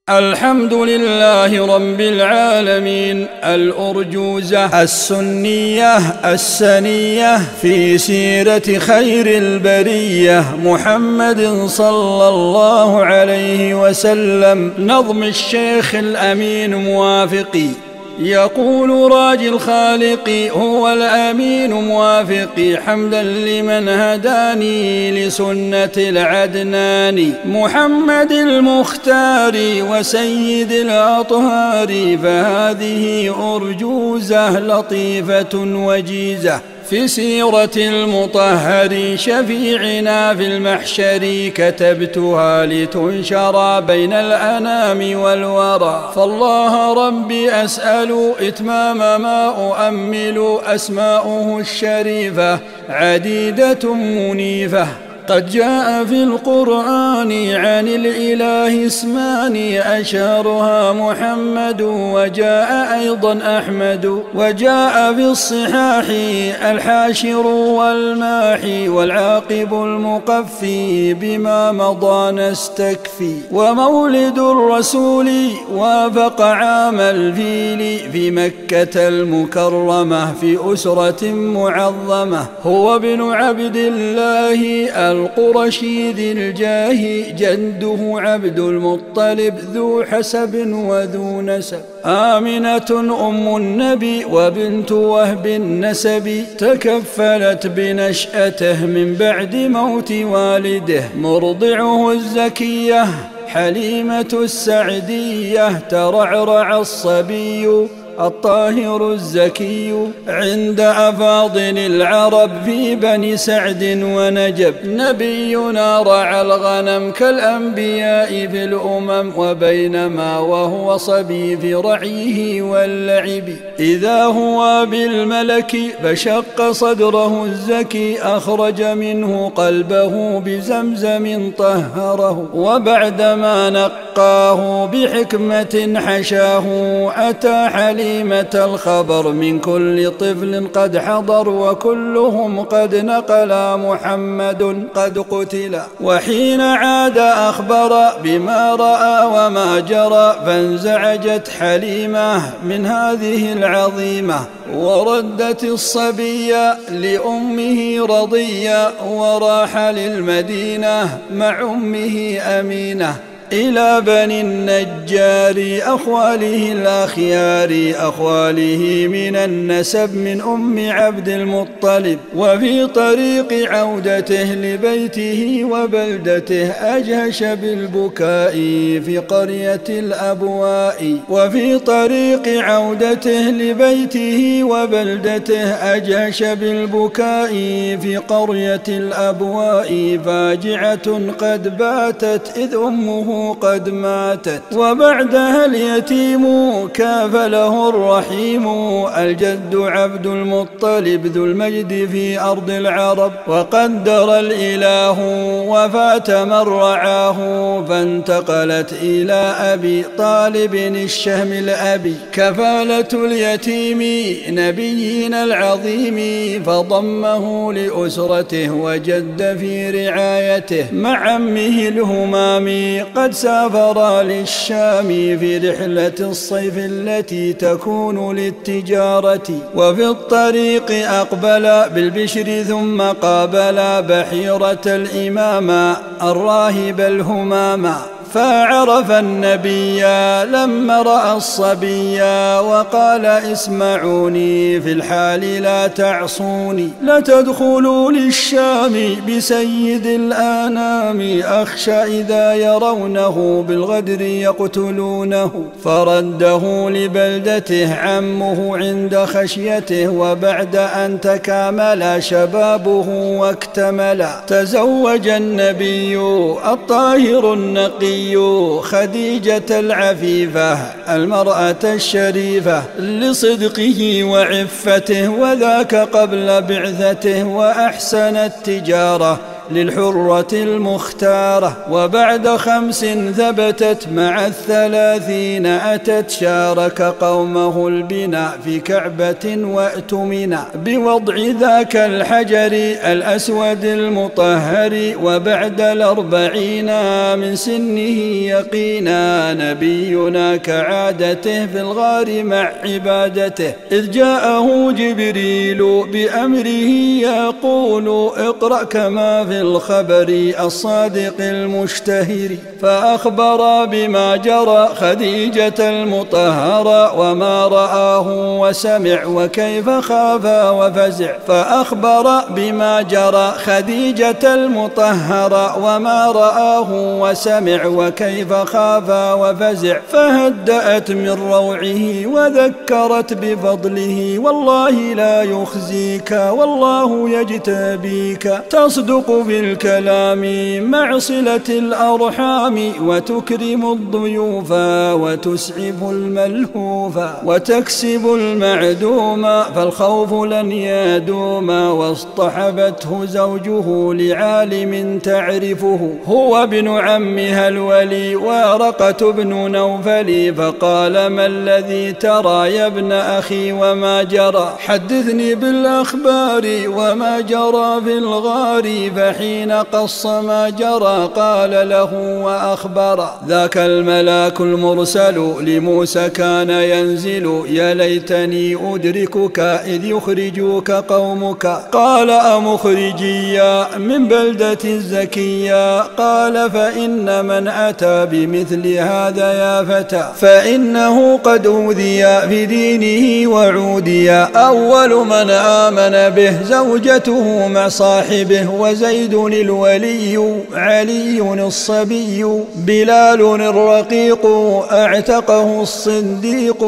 الحمد لله رب العالمين. الأرجوزة السنية السنية في سيرة خير البرية محمد صلى الله عليه وسلم. نظم الشيخ الأمين موافقي. يقول راجي الخالق هو الأمين موافقي، حمدا لمن هداني لسنة العدنان محمد المختار وسيد الأطهار. فهذه أرجوزة لطيفة وجيزة في سيرة المطهر شفيعنا في المحشر، كتبتها لتنشر بين الأنام والورى. فالله ربي أسأل إتمام ما أؤمل، أسماؤه الشريفة عديدة منيفة. قد جاء في القرآن عن الإله اسمان، أشهرها محمد وجاء أيضا أحمد. وجاء في الصحاح الحاشر والماحي، والعاقب المقفي بما مضى نستكفي. ومولد الرسول وافق عام الفيل في مكة المكرمة في أسرة معظمة. هو ابن عبد الله القرشي ذي الجاه، جده عبد المطلب ذو حسب وذو نسب. آمنة أم النبي وبنت وهب النسب، تكفلت بنشأته من بعد موت والده. مرضعه الزكية حليمة السعدية، ترعرع الصبي الطاهر الزكي عند أفاضل العرب في بني سعد ونجب. نبينا رعى الغنم كالأنبياء في الأمم، وبينما وهو صبي في رعيه واللعب، إذا هو بالملك فشق صدره الزكي، أخرج منه قلبه بزمزم طهره. وبعدما نقاه بحكمة حشاه، أتى حليمة الخبر من كل طفل قد حضر، وكلهم قد نقلا محمد قد قتل. وحين عاد أخبر بما رأى وما جرى، فانزعجت حليمة من هذه العظيمة، وردت الصبي لأمه رضية، وراح للمدينة مع أمه أمينة إلى بني النجار أخواله الأخيار، أخواله من النسب من أم عبد المطلب. وفي طريق عودته لبيته وبلدته أجهش بالبكاء في قرية الأبواء. وفي طريق عودته لبيته وبلدته أجهش بالبكاء في قرية الأبواء. فاجعة قد باتت إذ أمه قد ماتت، وبعدها اليتيم كافله الرحيم، الجد عبد المطلب ذو المجد في أرض العرب. وقدر الإله وفاة من رعاه، فانتقلت إلى أبي طالب الشهم الأبي. كفالة اليتيم نبينا العظيم، فضمه لأسرته وجد في رعايته مع عمه الهمام. قد سافر للشام في رحلة الصيف التي تكون للتجارة، وفي الطريق أقبل بالبشر ثم قابل بحيرة الإمام الراهب الهمام. فعرف النبي لما رأى الصبي، وقال اسمعوني في الحال لا تعصوني، لا تدخلوا للشام بسيد الآنام، أخشى إذا يرونه بالغدر يقتلونه. فرده لبلدته عمه عند خشيته، وبعد أن تكامل شبابه واكتمل، تزوج النبي الطاهر النقي خديجة العفيفة المرأة الشريفة لصدقه وعفته، وذاك قبل بعثته. وأحسن التجارة للحرة المختارة. وبعد 5 ثبتت مع 30 أتت شارك قومه البناء في كعبة وأتمنا بوضع ذاك الحجر الأسود المطهر. وبعد 40 من سنه يقينا نبينا كعادته في الغار مع عبادته، إذ جاءه جبريل بأمره يقول اقرأ كما في الخبر الصادق المشتهر. فأخبر بما جرى خديجة المطهرة وما رآه وسمع وكيف خاف وفزع. فأخبر بما جرى خديجة المطهرة وما رآه وسمع وكيف خاف وفزع. فهدأت من روعه وذكرت بفضله، والله لا يخزيك والله يجتبيك. تصدق بالكلام مع صلة الأرحام، وتكرم الضيوف وتسعف الملهوف، وتكسب المعدوم فالخوف لن يدوم. واصطحبته زوجه لعالم تعرفه، هو ابن عمها الولي ورقة بن نوفل. فقال ما الذي ترى يا ابن أخي وما جرى؟ حدثني بالأخبار وما جرى في الغار. فحين قص ما جرى قال له وأخبر ذاك الملاك المرسل لموسى كان ينزل، يا ليتني أدركك إذ يخرجوك قومك. قال أمخرجيا من بلدة زكية؟ قال فإن من أتى بمثل هذا يا فتى فإنه قد أوذي في دينه وعودي. أول من آمن به زوجته مع صاحبه، وزيد الولي، علي الصبي، بلال الرقيق اعتقه الصديق.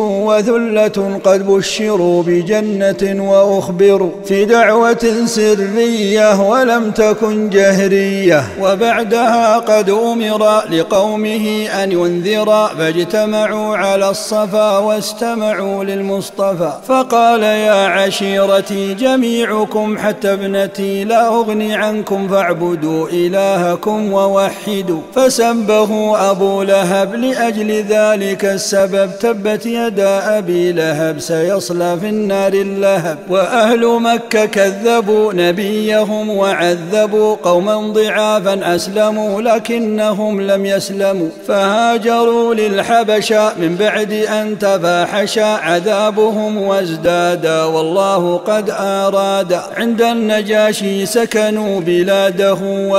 وذلة قد بشروا بجنة وأخبروا في دعوة سرية ولم تكن جهرية. وبعدها قد أمر لقومه أن ينذر، فاجتمعوا على الصفا واستمعوا للمصطفى. فقال يا عشيرتي جميعكم حتى ابنتي لا أغني عنكم فاعبدوا إلهكم ووحدوا. فسبه أبو لهب لأجل ذلك السبب، تبت يدا أبي لهب سيصلى في النار اللهب. وأهل مكة كذبوا نبيهم وعذبوا قوما ضعافا أسلموا لكنهم لم يسلموا، فهاجروا للحبشة من بعد أن تفاحش عذابهم وازداد، والله قد أراد. عند النجاشي سكنوا بلاده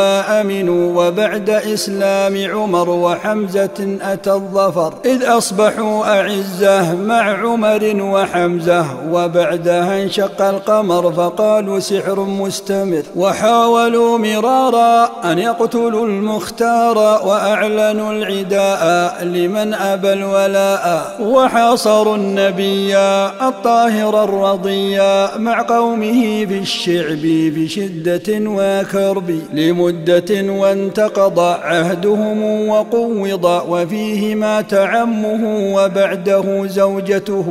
وأمنوا، وبعد إسلام عمر وحمزة أتى الظفر، إذ أصبحوا أعزة مع عمر وحمزة. وبعدها انشق القمر فقالوا سحر مستمر، وحاولوا مرارا أن يقتلوا المختار، وأعلنوا العداء لمن أبى الولاء. وحاصروا النبي الطاهر الرضي مع قومه في الشعب بشدة وكرب لمدة، وانتقض عهدهم وقوض، وفيه مات عمه وبعده زوجته.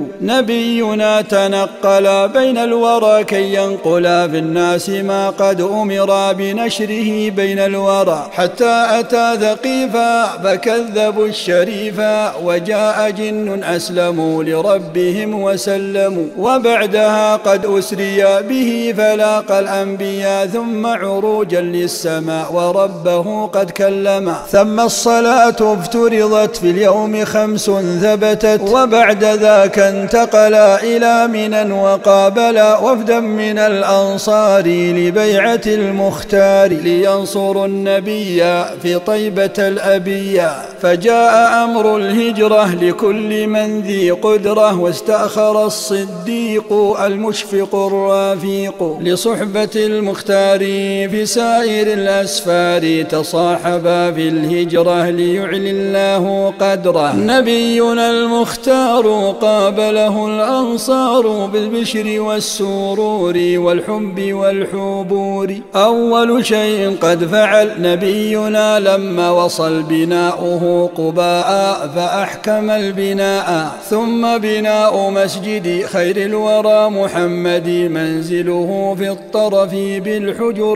نبينا تنقل بين الورى كي ينقل في الناس ما قد أمر بنشره بين الورى، حتى أتى ثقيفا فكذبوا الشريفا، وجاء جن أسلموا لربهم وسلموا. وبعدها قد أسري به فلاقى الأنبياء، ثم عروجا للسماء وربه قد كلما. ثم الصلاة افترضت في اليوم 5 ثبتت، وبعد ذاك انتقل إلى منى وقابل وفدا من الأنصار لبيعة المختار، لينصروا النبي في طيبة الأبية. فجاء أمر الهجرة لكل من ذي قدرة، واستأخر الصديق المشفق الرفيق لصحبة المختار في سائر الأسفار. تصاحبا في الهجرة ليعلي الله قدره. نبينا المختار قابله الأنصار بالبشر والسرور والحب والحبور. أول شيء قد فعل نبينا لما وصل بناؤه قباء، فأحكم البناء. ثم بناء مسجد خير الورى محمد، منزله في الطرف بالحجرات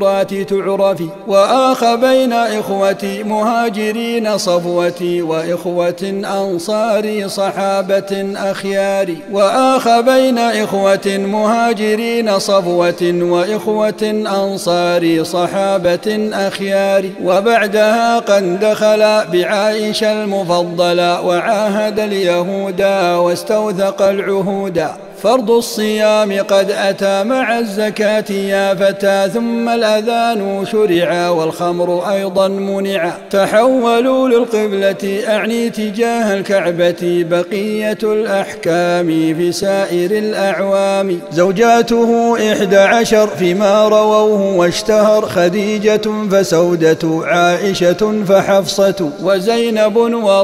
تعرفي. وآخ بين إخوتي مهاجرين صفوتي وإخوة أنصاري صحابة أخياري. وآخ بين إخوة مهاجرين صفوة وإخوة أنصاري صحابة أخياري. وبعدها قد دخل بعائشة المفضلة وعاهد اليهودا واستوثق العهودا. فرض الصيام قد أتى مع الزكاة يا فتى، ثم الأذان شرع والخمر أيضا منع. تحولوا للقبلة أعني تجاه الكعبة، بقية الأحكام في سائر الأعوام. زوجاته 11 فيما رووه واشتهر، خديجة فسودة عائشة فحفصة وزينب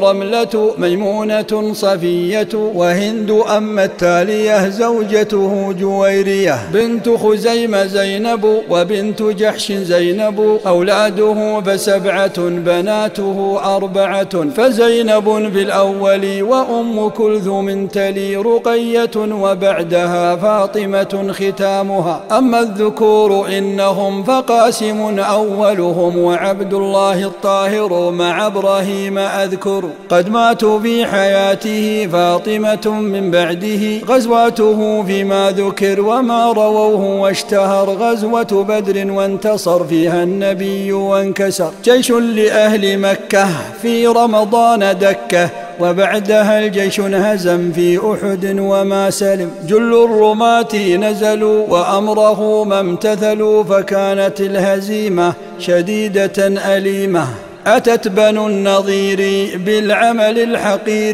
ورملة ميمونة صفية وهند. أما التالية زوجته جويرية بنت خزيمة زينب وبنت جحش زينب. أولاده ف7 بناته 4، فزينب في الأول وأم كلثوم تلي رقية وبعدها فاطمة ختامها. أما الذكور إنهم فقاسم أولهم وعبد الله الطاهر مع إبراهيم أذكر. قد ماتوا في حياته فاطمة من بعده، غزواته فيما ذكر وما رووه واشتهر. غزوة بدر وانتصر فيها النبي وانكسر. جيش لأهل مكة في رمضان دكة، وبعدها الجيش انهزم في أحد وما سلم. جل الرماة نزلوا وأمره ما امتثلوا، فكانت الهزيمة شديدة أليمة. أتت بنو النضير بالعمل الحقير،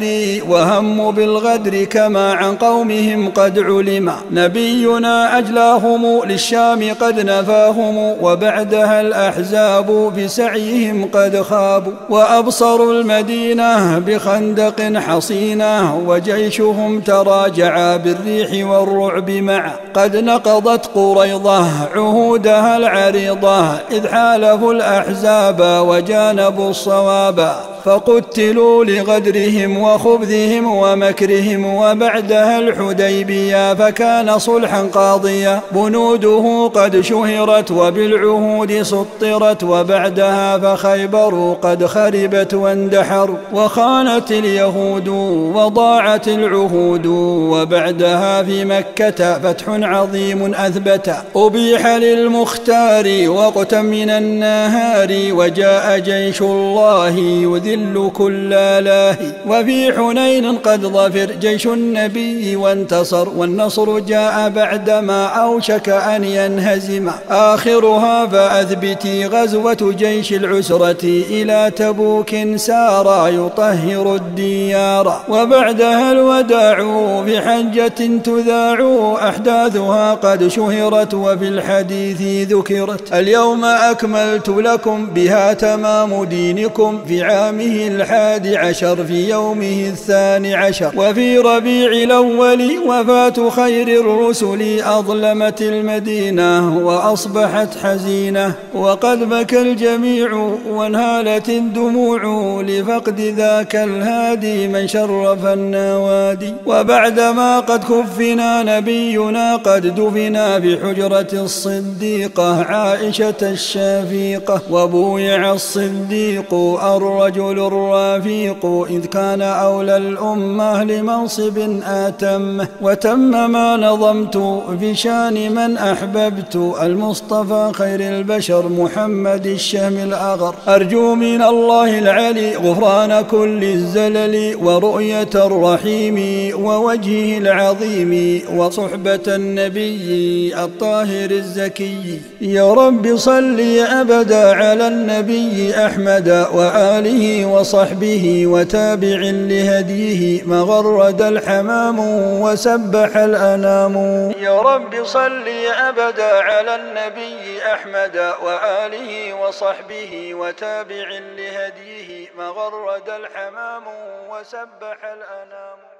وهم بالغدر كما عن قومهم قد علم. نبينا أجلاهم للشام قد نفاهم، وبعدها الأحزاب بسعيهم قد خابوا. وأبصروا المدينة بخندق حصينة، وجيشهم تراجع بالريح والرعب معا. قد نقضت قريضة عهودها العريضة، إذ حالفوا الأحزاب وجانبوا الصواب. فقتلوا لغدرهم وخبثهم ومكرهم. وبعدها الحديبية فكان صلحا قاضيا، بنوده قد شهرت وبالعهود سطرت. وبعدها فخيبر قد خربت واندحروا، وخانت اليهود وضاعت العهود. وبعدها في مكة فتح عظيم أثبت، أبيح للمختار وقتا من النهار. وجاء جيش الله يذل كل لاهي. وفي حنين قد ظفر جيش النبي وانتصر، والنصر جاء بعدما أوشك أن ينهزم. آخرها فأثبتي غزوة جيش العسرة، إلى تبوك سار يطهر الديار. وبعدها الوداع بحجة تذاع، أحداثها قد شهرت وفي الحديث ذكرت. اليوم أكملت لكم بها تمام دينكم، في عامه 11 في يومه 12. وفي ربيع الأول وفاة خير الرسل، أظلمت المدينة وأصبحت حزينة. وقد بكى الجميع وانهالت الدموع، لفقد ذاك الهادي من شرف النوادي. وبعدما قد كفنا نبينا قد دفنا بحجرة الصديقة عائشة الشفيقة. وبويع الصديق الرجل الرفيق، إذ كان أولى الأمة لمنصب آتمه. وتم ما نظمت في شان من أحببت، المصطفى خير البشر محمد الشهم الأغر. أرجو من الله العلي غفران كل الزلل، ورؤية الرحيم ووجهه العظيم، وصحبة النبي الطاهر الزكي. يا رب صل أبدا على النبي أحمد وآله وصحبه وتابع لهديه، ما غرد الحمام وسبح الأنام. يا رب صل أبدا على النبي أحمد وآله وصحبه وتابع لهديه، ما غرد الحمام وسبح الأنام.